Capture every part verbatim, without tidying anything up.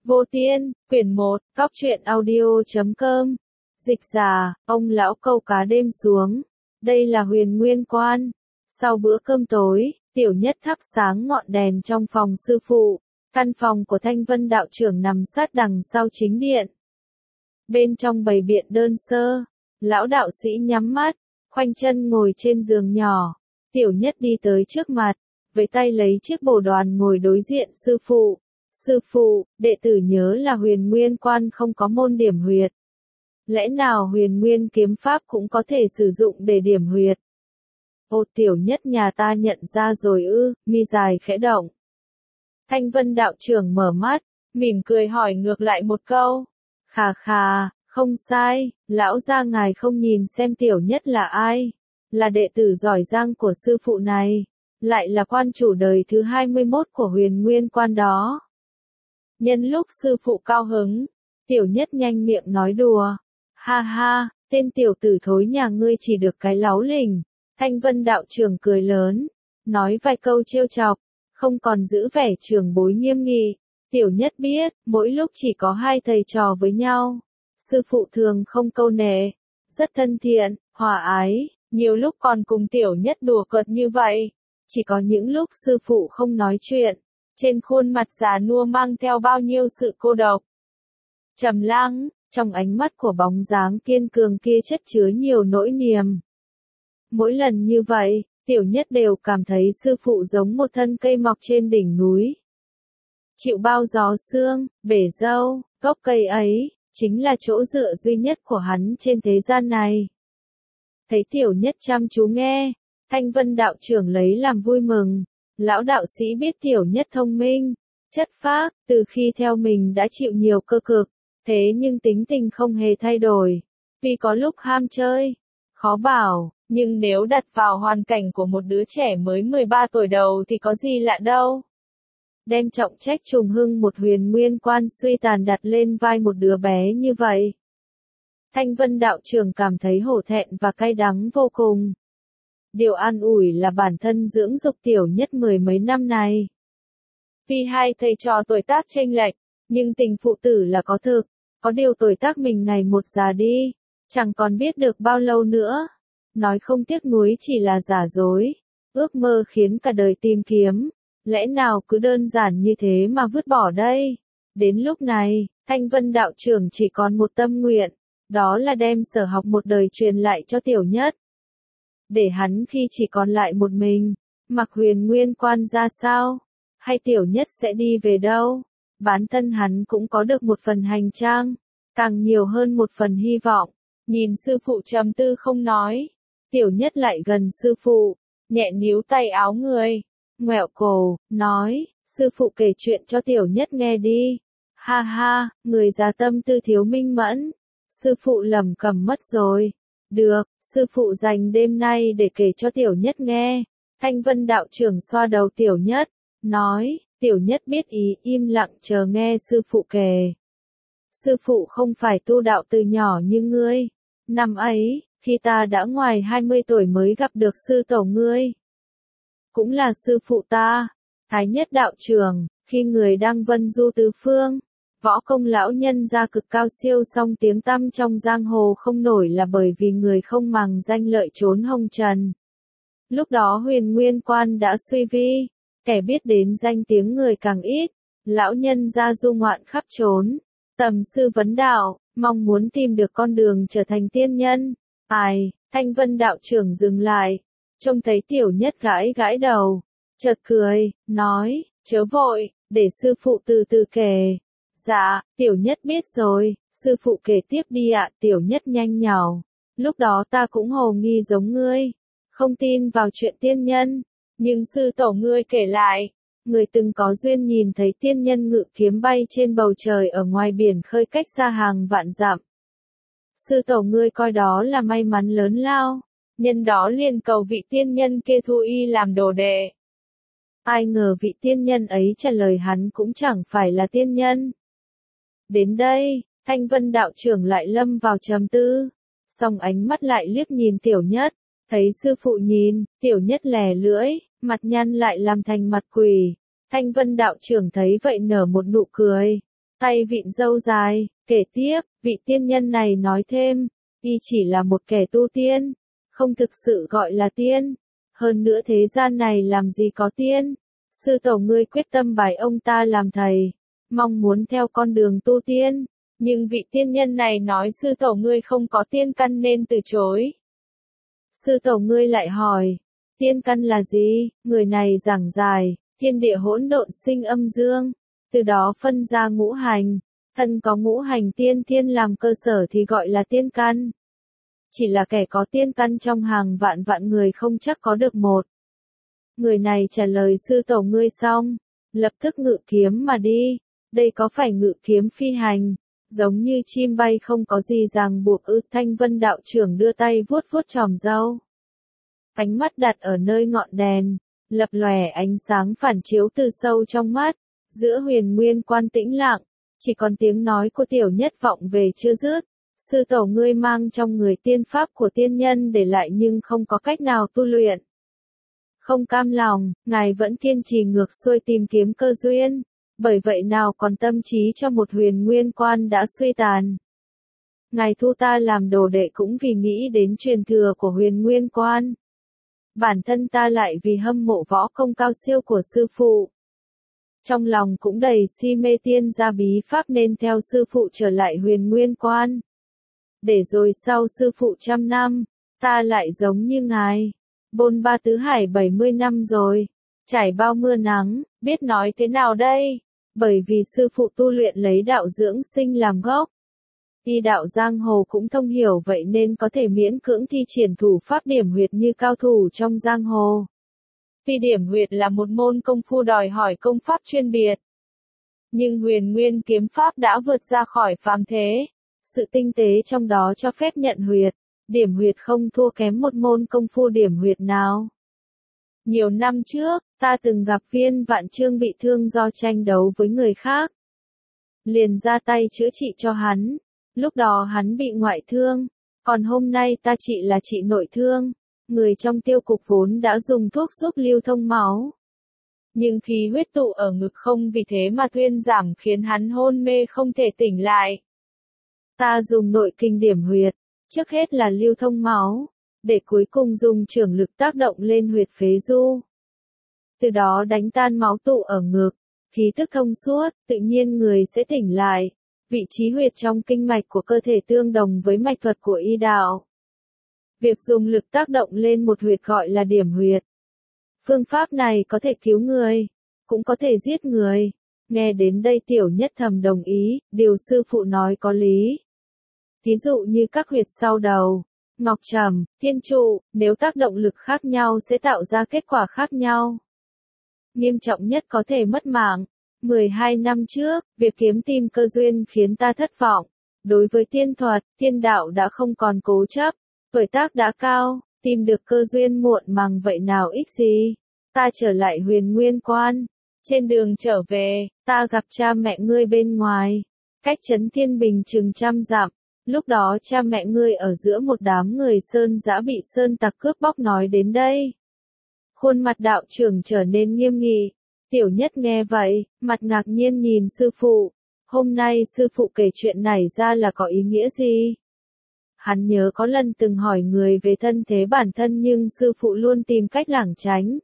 Vô Tiên, quyển một, Cóc truyện audio chấm com. Dịch giả, ông lão câu cá đêm xuống. Đây là Huyền Nguyên Quan. Sau bữa cơm tối, Tiểu Nhất thắp sáng ngọn đèn trong phòng sư phụ. Căn phòng của Thanh Vân đạo trưởng nằm sát đằng sau chính điện. Bên trong bày biện đơn sơ, lão đạo sĩ nhắm mắt, khoanh chân ngồi trên giường nhỏ. Tiểu Nhất đi tới trước mặt, với tay lấy chiếc bồ đoàn ngồi đối diện sư phụ. Sư phụ, đệ tử nhớ là Huyền Nguyên Quan không có môn điểm huyệt. Lẽ nào Huyền Nguyên kiếm pháp cũng có thể sử dụng để điểm huyệt? Ô, Tiểu Nhất nhà ta nhận ra rồi ư? Mi dài khẽ động. Thanh Vân đạo trưởng mở mắt, mỉm cười hỏi ngược lại một câu. Khà khà, không sai, lão gia ngài không nhìn xem Tiểu Nhất là ai? Là đệ tử giỏi giang của sư phụ này, lại là quan chủ đời thứ hai mươi mốt của Huyền Nguyên Quan đó. Nhân lúc sư phụ cao hứng, Tiểu Nhất nhanh miệng nói đùa. Ha ha, tên tiểu tử thối nhà ngươi chỉ được cái láu lình. Thanh Vân đạo trưởng cười lớn, nói vài câu trêu chọc, không còn giữ vẻ trưởng bối nghiêm nghị. Tiểu Nhất biết, mỗi lúc chỉ có hai thầy trò với nhau, sư phụ thường không câu nệ, rất thân thiện, hòa ái, nhiều lúc còn cùng Tiểu Nhất đùa cợt như vậy. Chỉ có những lúc sư phụ không nói chuyện, trên khuôn mặt già nua mang theo bao nhiêu sự cô độc. Trầm lắng, trong ánh mắt của bóng dáng kiên cường kia chất chứa nhiều nỗi niềm. Mỗi lần như vậy, Tiểu Nhất đều cảm thấy sư phụ giống một thân cây mọc trên đỉnh núi. Chịu bao gió sương, bể dâu, gốc cây ấy, chính là chỗ dựa duy nhất của hắn trên thế gian này. Thấy Tiểu Nhất chăm chú nghe, Thanh Vân đạo trưởng lấy làm vui mừng. Lão đạo sĩ biết Tiểu Nhất thông minh, chất phác, từ khi theo mình đã chịu nhiều cơ cực, thế nhưng tính tình không hề thay đổi. Vì có lúc ham chơi, khó bảo, nhưng nếu đặt vào hoàn cảnh của một đứa trẻ mới mười ba tuổi đầu thì có gì lạ đâu. Đem trọng trách trùng hưng một Huyền Nguyên Quan suy tàn đặt lên vai một đứa bé như vậy. Thanh Vân đạo trưởng cảm thấy hổ thẹn và cay đắng vô cùng. Điều an ủi là bản thân dưỡng dục Tiểu Nhất mười mấy năm này. Vì hai thầy trò tuổi tác chênh lệch, nhưng tình phụ tử là có thực, có điều tuổi tác mình ngày một già đi, chẳng còn biết được bao lâu nữa. Nói không tiếc nuối chỉ là giả dối, ước mơ khiến cả đời tìm kiếm, lẽ nào cứ đơn giản như thế mà vứt bỏ đây? Đến lúc này, Thanh Vân đạo trưởng chỉ còn một tâm nguyện, đó là đem sở học một đời truyền lại cho Tiểu Nhất. Để hắn khi chỉ còn lại một mình, mặc Huyền Nguyên Quan ra sao? Hay Tiểu Nhất sẽ đi về đâu? Bản thân hắn cũng có được một phần hành trang, càng nhiều hơn một phần hy vọng. Nhìn sư phụ trầm tư không nói, Tiểu Nhất lại gần sư phụ, nhẹ níu tay áo người, ngoẹo cổ, nói, sư phụ kể chuyện cho Tiểu Nhất nghe đi. Ha ha, người già tâm tư thiếu minh mẫn, sư phụ lầm cầm mất rồi. Được, sư phụ dành đêm nay để kể cho Tiểu Nhất nghe. Thanh Vân đạo trưởng xoa đầu Tiểu Nhất, nói, Tiểu Nhất biết ý, im lặng chờ nghe sư phụ kể. Sư phụ không phải tu đạo từ nhỏ như ngươi. Năm ấy, khi ta đã ngoài hai mươi tuổi mới gặp được sư tổ ngươi. Cũng là sư phụ ta, Thái Nhất đạo trưởng, khi người đang vân du tứ phương. Võ công lão nhân gia cực cao siêu song tiếng tăm trong giang hồ không nổi là bởi vì người không màng danh lợi trốn hồng trần. Lúc đó Huyền Nguyên Quan đã suy vi, kẻ biết đến danh tiếng người càng ít, lão nhân gia du ngoạn khắp trốn, tầm sư vấn đạo, mong muốn tìm được con đường trở thành tiên nhân. Ai, Thanh Vân đạo trưởng dừng lại, trông thấy Tiểu Nhất gãi gãi đầu, chợt cười, nói, chớ vội, để sư phụ từ từ kể. Dạ, Tiểu Nhất biết rồi, sư phụ kể tiếp đi ạ. Tiểu Nhất nhanh nhảu. Lúc đó ta cũng hồ nghi giống ngươi, không tin vào chuyện tiên nhân, nhưng sư tổ ngươi kể lại, người từng có duyên nhìn thấy tiên nhân ngự kiếm bay trên bầu trời ở ngoài biển khơi cách xa hàng vạn dặm. Sư tổ ngươi coi đó là may mắn lớn lao, nhân đó liền cầu vị tiên nhân kia thu y làm đồ đệ. Ai ngờ vị tiên nhân ấy trả lời hắn cũng chẳng phải là tiên nhân. Đến đây, Thanh Vân đạo trưởng lại lâm vào trầm tư, song ánh mắt lại liếc nhìn Tiểu Nhất, thấy sư phụ nhìn, Tiểu Nhất lè lưỡi, mặt nhăn lại làm thành mặt quỷ. Thanh Vân đạo trưởng thấy vậy nở một nụ cười, tay vịn râu dài, kể tiếp, vị tiên nhân này nói thêm, y chỉ là một kẻ tu tiên, không thực sự gọi là tiên, hơn nữa thế gian này làm gì có tiên, sư tổ ngươi quyết tâm bài ông ta làm thầy, mong muốn theo con đường tu tiên, nhưng vị tiên nhân này nói sư tổ ngươi không có tiên căn nên từ chối. Sư tổ ngươi lại hỏi, tiên căn là gì? Người này giảng giải, thiên địa hỗn độn sinh âm dương, từ đó phân ra ngũ hành, thân có ngũ hành tiên thiên làm cơ sở thì gọi là tiên căn. Chỉ là kẻ có tiên căn trong hàng vạn vạn người không chắc có được một. Người này trả lời sư tổ ngươi xong, lập tức ngự kiếm mà đi, đây có phải ngự kiếm phi hành, giống như chim bay không có gì ràng buộc ư? Thanh Vân đạo trưởng đưa tay vuốt vuốt chòm râu. Ánh mắt đặt ở nơi ngọn đèn, lập lòe ánh sáng phản chiếu từ sâu trong mắt, giữa huyền nguyên quan tĩnh lặng, chỉ còn tiếng nói của tiểu nhất vọng về chưa dứt. Sư tổ ngươi mang trong người tiên pháp của tiên nhân để lại nhưng không có cách nào tu luyện. Không cam lòng, ngài vẫn kiên trì ngược xuôi tìm kiếm cơ duyên, bởi vậy nào còn tâm trí cho một huyền nguyên quan đã suy tàn. Ngài thu ta làm đồ đệ cũng vì nghĩ đến truyền thừa của huyền nguyên quan. Bản thân ta lại vì hâm mộ võ công cao siêu của sư phụ. Trong lòng cũng đầy si mê tiên gia bí pháp nên theo sư phụ trở lại huyền nguyên quan. Để rồi sau sư phụ trăm năm, ta lại giống như ngài. Bôn ba tứ hải bảy mươi năm rồi, trải bao mưa nắng, biết nói thế nào đây? Bởi vì sư phụ tu luyện lấy đạo dưỡng sinh làm gốc. Y đạo giang hồ cũng thông hiểu vậy nên có thể miễn cưỡng thi triển thủ pháp điểm huyệt như cao thủ trong giang hồ. Vì điểm huyệt là một môn công phu đòi hỏi công pháp chuyên biệt. Nhưng huyền nguyên kiếm pháp đã vượt ra khỏi phàm thế. Sự tinh tế trong đó cho phép nhận huyệt, điểm huyệt không thua kém một môn công phu điểm huyệt nào. Nhiều năm trước, ta từng gặp Viên Vạn Trương bị thương do tranh đấu với người khác. Liền ra tay chữa trị cho hắn. Lúc đó hắn bị ngoại thương, còn hôm nay ta trị là trị nội thương. Người trong tiêu cục vốn đã dùng thuốc giúp lưu thông máu. Nhưng khí huyết tụ ở ngực không vì thế mà thuyên giảm khiến hắn hôn mê không thể tỉnh lại. Ta dùng nội kinh điểm huyệt, trước hết là lưu thông máu, để cuối cùng dùng trưởng lực tác động lên huyệt phế du. Từ đó đánh tan máu tụ ở ngực, khí tức thông suốt, tự nhiên người sẽ tỉnh lại. Vị trí huyệt trong kinh mạch của cơ thể tương đồng với mạch thuật của y đạo. Việc dùng lực tác động lên một huyệt gọi là điểm huyệt. Phương pháp này có thể cứu người, cũng có thể giết người. Nghe đến đây tiểu nhất thầm đồng ý, điều sư phụ nói có lý. Ví dụ như các huyệt sau đầu, ngọc trầm, thiên trụ, nếu tác động lực khác nhau sẽ tạo ra kết quả khác nhau. Nghiêm trọng nhất có thể mất mạng. mười hai năm trước, việc kiếm tìm cơ duyên khiến ta thất vọng. Đối với tiên thuật, tiên đạo đã không còn cố chấp. Tuổi tác đã cao, tìm được cơ duyên muộn màng vậy nào ích gì. Ta trở lại huyền nguyên quan. Trên đường trở về, ta gặp cha mẹ ngươi bên ngoài. Cách trấn Thiên Bình chừng trăm dặm. Lúc đó cha mẹ ngươi ở giữa một đám người sơn dã bị sơn tặc cướp bóc nói đến đây. Khuôn mặt đạo trưởng trở nên nghiêm nghị. Tiểu nhất nghe vậy, mặt ngạc nhiên nhìn sư phụ. Hôm nay sư phụ kể chuyện này ra là có ý nghĩa gì? Hắn nhớ có lần từng hỏi người về thân thế bản thân nhưng sư phụ luôn tìm cách lảng tránh.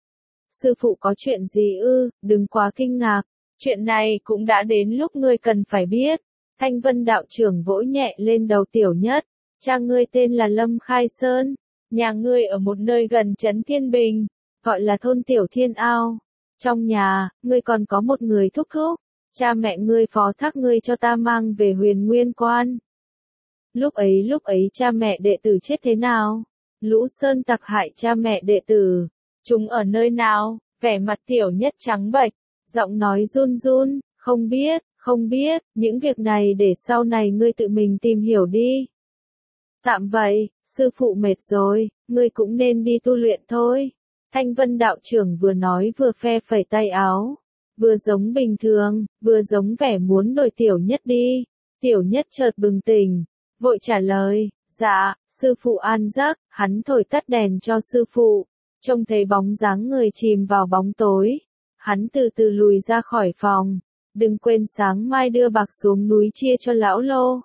Sư phụ có chuyện gì ư, đừng quá kinh ngạc. Chuyện này cũng đã đến lúc ngươi cần phải biết. Thanh Vân đạo trưởng vỗ nhẹ lên đầu tiểu nhất. Cha ngươi tên là Lâm Khai Sơn. Nhà ngươi ở một nơi gần trấn Thiên Bình, gọi là thôn Tiểu Thiên Ao. Trong nhà, ngươi còn có một người thúc thúc. Cha mẹ ngươi phó thác ngươi cho ta mang về huyền nguyên quan. Lúc ấy lúc ấy cha mẹ đệ tử chết thế nào? Lũ sơn tặc hại cha mẹ đệ tử. Chúng ở nơi nào? Vẻ mặt tiểu nhất trắng bệch, giọng nói run run, không biết, không biết, những việc này để sau này ngươi tự mình tìm hiểu đi. Tạm vậy, sư phụ mệt rồi, ngươi cũng nên đi tu luyện thôi. Thanh Vân đạo trưởng vừa nói vừa phe phẩy tay áo. Vừa giống bình thường, vừa giống vẻ muốn đuổi tiểu nhất đi. Tiểu nhất chợt bừng tỉnh, vội trả lời, dạ, sư phụ an giấc, hắn thổi tắt đèn cho sư phụ. Trông thấy bóng dáng người chìm vào bóng tối. Hắn từ từ lùi ra khỏi phòng. đừng quên sáng mai đưa bạc xuống núi chia cho lão Lô.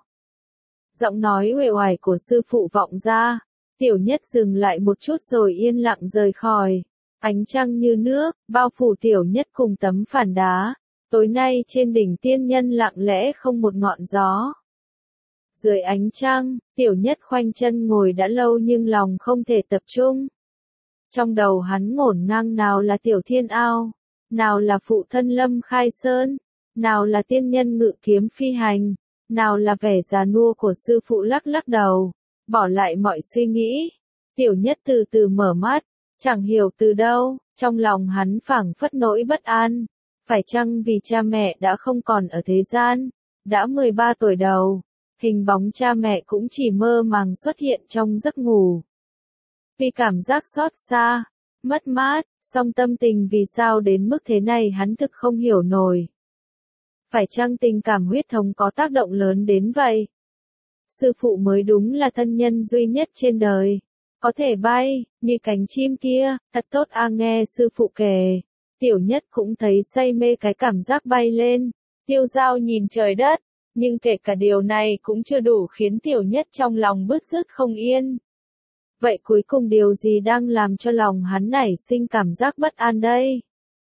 Giọng nói uể oải của sư phụ vọng ra, Tiểu Nhất dừng lại một chút rồi yên lặng rời khỏi. Ánh trăng như nước, bao phủ Tiểu Nhất cùng tấm phản đá. Tối nay trên đỉnh tiên nhân lặng lẽ không một ngọn gió. Dưới ánh trăng, Tiểu Nhất khoanh chân ngồi đã lâu nhưng lòng không thể tập trung. Trong đầu hắn ngổn ngang nào là Tiểu Thiên Ao, nào là phụ thân Lâm Khai Sơn, nào là tiên nhân ngự kiếm phi hành, nào là vẻ già nua của sư phụ lắc lắc đầu, bỏ lại mọi suy nghĩ. Tiểu Nhất từ từ mở mắt, chẳng hiểu từ đâu, trong lòng hắn phảng phất nỗi bất an. Phải chăng vì cha mẹ đã không còn ở thế gian, đã mười ba tuổi đầu, hình bóng cha mẹ cũng chỉ mơ màng xuất hiện trong giấc ngủ. Vì cảm giác xót xa, mất mát, song tâm tình vì sao đến mức thế này hắn thực không hiểu nổi. Phải chăng tình cảm huyết thống có tác động lớn đến vậy? Sư phụ mới đúng là thân nhân duy nhất trên đời, có thể bay, như cánh chim kia, thật tốt a. Nghe sư phụ kể, Tiểu Nhất cũng thấy say mê cái cảm giác bay lên, tiêu dao nhìn trời đất, nhưng kể cả điều này cũng chưa đủ khiến Tiểu Nhất trong lòng bứt rứt không yên. Vậy cuối cùng điều gì đang làm cho lòng hắn nảy sinh cảm giác bất an đây?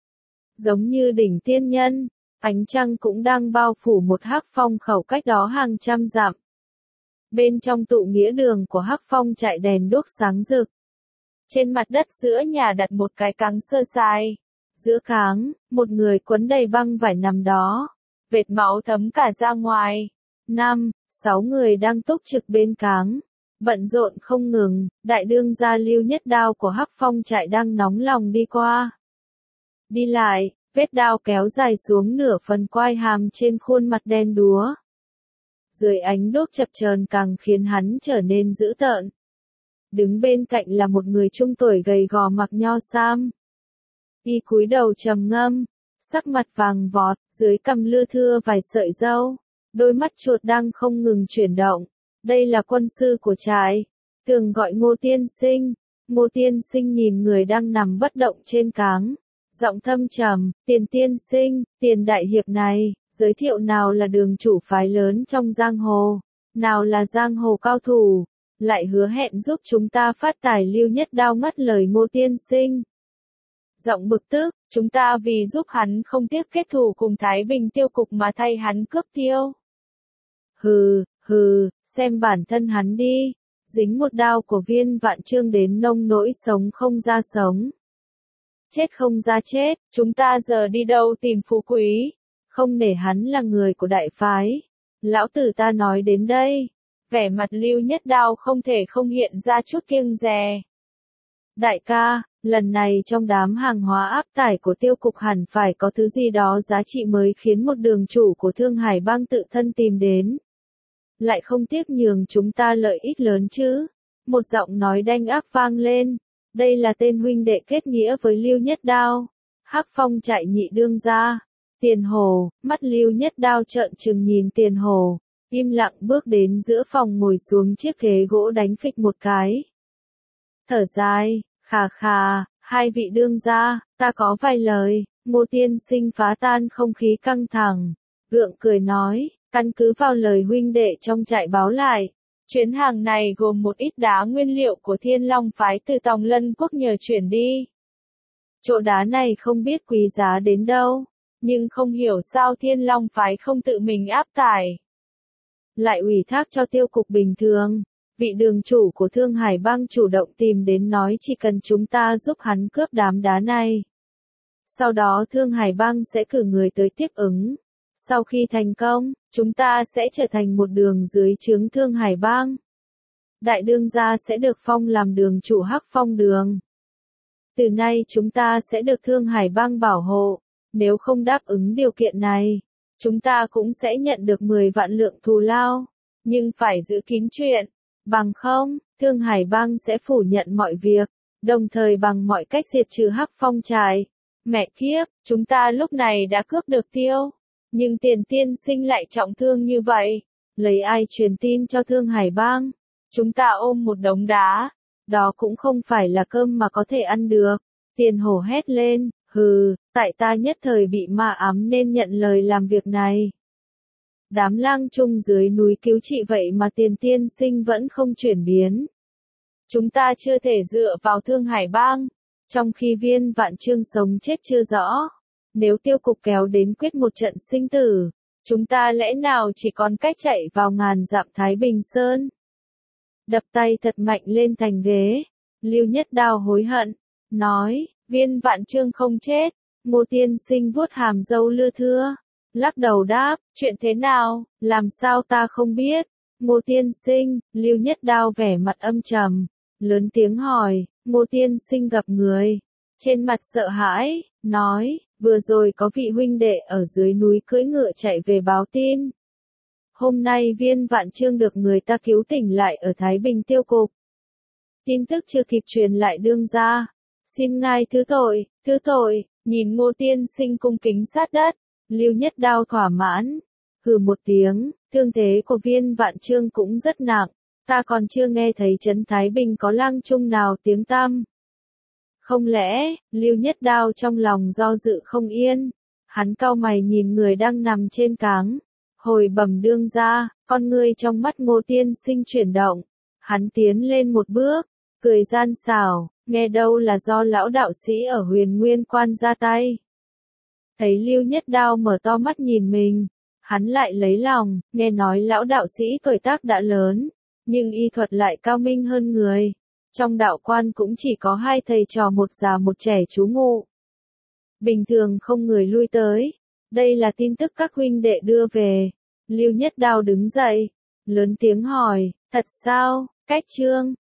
Giống như đỉnh tiên nhân, ánh trăng cũng đang bao phủ một hắc phong khẩu cách đó hàng trăm dặm. Bên trong tụ nghĩa đường của hắc phong chạy đèn đuốc sáng rực. Trên mặt đất giữa nhà đặt một cái cáng sơ sai. Giữa cáng, một người quấn đầy băng vải nằm đó. Vệt máu thấm cả ra ngoài. Năm, sáu người đang túc trực bên cáng. Bận rộn không ngừng, đại đương gia Lưu Nhất Đao của hắc phong trại đang nóng lòng đi qua. Đi lại, vết đao kéo dài xuống nửa phần quai hàm trên khuôn mặt đen đúa. Dưới ánh đuốc chập chờn càng khiến hắn trở nên dữ tợn. Đứng bên cạnh là một người trung tuổi gầy gò mặc nho sam. Y cúi đầu trầm ngâm, sắc mặt vàng vọt, dưới cằm lưa thưa vài sợi râu, đôi mắt chuột đang không ngừng chuyển động. Đây là quân sư của trại, thường gọi Ngô Tiên Sinh. Ngô Tiên Sinh nhìn người đang nằm bất động trên cáng, giọng thâm trầm, Tiền Tiên Sinh, Tiền đại hiệp này, giới thiệu nào là đường chủ phái lớn trong giang hồ, nào là giang hồ cao thủ, lại hứa hẹn giúp chúng ta phát tài Lưu Nhất Đao ngắt lời Ngô Tiên Sinh. Giọng bực tức, chúng ta vì giúp hắn không tiếc kết thù cùng Thái Bình tiêu cục mà thay hắn cướp tiêu. Hừ, hừ, xem bản thân hắn đi, dính một đao của Viên Vạn Trương đến nông nỗi sống không ra sống. Chết không ra chết, chúng ta giờ đi đâu tìm phú quý, không nể hắn là người của đại phái. Lão tử ta nói đến đây, vẻ mặt Lưu Nhất Đao không thể không hiện ra chút kiêng dè. Đại ca, lần này trong đám hàng hóa áp tải của tiêu cục hẳn phải có thứ gì đó giá trị mới khiến một đường chủ của Thương Hải Bang tự thân tìm đến. Lại không tiếc nhường chúng ta lợi ích lớn chứ. Một giọng nói đanh ác vang lên. Đây là tên huynh đệ kết nghĩa với Lưu Nhất Đao. Hắc Phong trại nhị đương gia. Tiền Hồ, mắt Lưu Nhất Đao trợn trừng nhìn Tiền Hồ. Im lặng bước đến giữa phòng ngồi xuống chiếc ghế gỗ đánh phịch một cái. Thở dài, khà khà, hai vị đương gia, ta có vài lời. Ngô Tiên Sinh phá tan không khí căng thẳng. Gượng cười nói. Căn cứ vào lời huynh đệ trong trại báo lại, chuyến hàng này gồm một ít đá nguyên liệu của Thiên Long phái từ Tòng Lân quốc nhờ chuyển đi. Chỗ đá này không biết quý giá đến đâu, nhưng không hiểu sao Thiên Long phái không tự mình áp tải. Lại ủy thác cho tiêu cục bình thường, vị đường chủ của Thương Hải Bang chủ động tìm đến nói chỉ cần chúng ta giúp hắn cướp đám đá này. Sau đó Thương Hải Bang sẽ cử người tới tiếp ứng. Sau khi thành công, chúng ta sẽ trở thành một đường dưới trướng Thương Hải Bang. Đại đương gia sẽ được phong làm đường chủ Hắc Phong đường. Từ nay chúng ta sẽ được Thương Hải Bang bảo hộ. Nếu không đáp ứng điều kiện này, chúng ta cũng sẽ nhận được mười vạn lượng thù lao. Nhưng phải giữ kín chuyện. Bằng không, Thương Hải Bang sẽ phủ nhận mọi việc. Đồng thời bằng mọi cách diệt trừ Hắc Phong trại. Mẹ kiếp, chúng ta lúc này đã cướp được tiêu. Nhưng Tiền Tiên Sinh lại trọng thương như vậy, lấy ai truyền tin cho Thương Hải Bang? Chúng ta ôm một đống đá, đó cũng không phải là cơm mà có thể ăn được. Tiền Hổ hét lên, Hừ, tại ta nhất thời bị ma ám nên nhận lời làm việc này. Đám lang trung dưới núi cứu trị vậy mà tiền tiên sinh vẫn không chuyển biến. Chúng ta chưa thể dựa vào Thương Hải Bang, trong khi Viên Vạn Chương sống chết chưa rõ. Nếu tiêu cục kéo đến quyết một trận sinh tử, chúng ta lẽ nào chỉ còn cách chạy vào ngàn dặm Thái Bình Sơn. Đập tay thật mạnh lên thành ghế, Lưu Nhất Đao hối hận, nói, Viên Vạn Chương không chết. Ngô tiên sinh vuốt hàm râu lưa thưa, lắc đầu đáp, chuyện thế nào, làm sao ta không biết. Ngô tiên sinh, Lưu Nhất Đao vẻ mặt âm trầm, lớn tiếng hỏi, Ngô tiên sinh gặp người, trên mặt sợ hãi, nói, vừa rồi có vị huynh đệ ở dưới núi cưỡi ngựa chạy về báo tin. Hôm nay Viên Vạn Chương được người ta cứu tỉnh lại ở Thái Bình tiêu cục. Tin tức chưa kịp truyền lại đương gia. Xin ngài thứ tội, thứ tội, nhìn Ngô tiên sinh cung kính sát đất, Lưu Nhất Đao thỏa mãn, hừ một tiếng, thương thế của Viên Vạn Chương cũng rất nặng, ta còn chưa nghe thấy trấn Thái Bình có lang trung nào tiếng tăm. Không lẽ, Lưu Nhất Đao trong lòng do dự không yên, hắn cau mày nhìn người đang nằm trên cáng, hồi bẩm đương gia, con ngươi trong mắt Ngô tiên sinh chuyển động, hắn tiến lên một bước, cười gian xảo, nghe đâu là do lão đạo sĩ ở Huyền Nguyên Quan ra tay. Thấy Lưu Nhất Đao mở to mắt nhìn mình, hắn lại lấy lòng, nghe nói lão đạo sĩ tuổi tác đã lớn, nhưng y thuật lại cao minh hơn người. Trong đạo quan cũng chỉ có hai thầy trò một già một trẻ trú ngụ. Bình thường không người lui tới. Đây là tin tức các huynh đệ đưa về. Lưu Nhất Đao đứng dậy, lớn tiếng hỏi, thật sao, Cách Trương,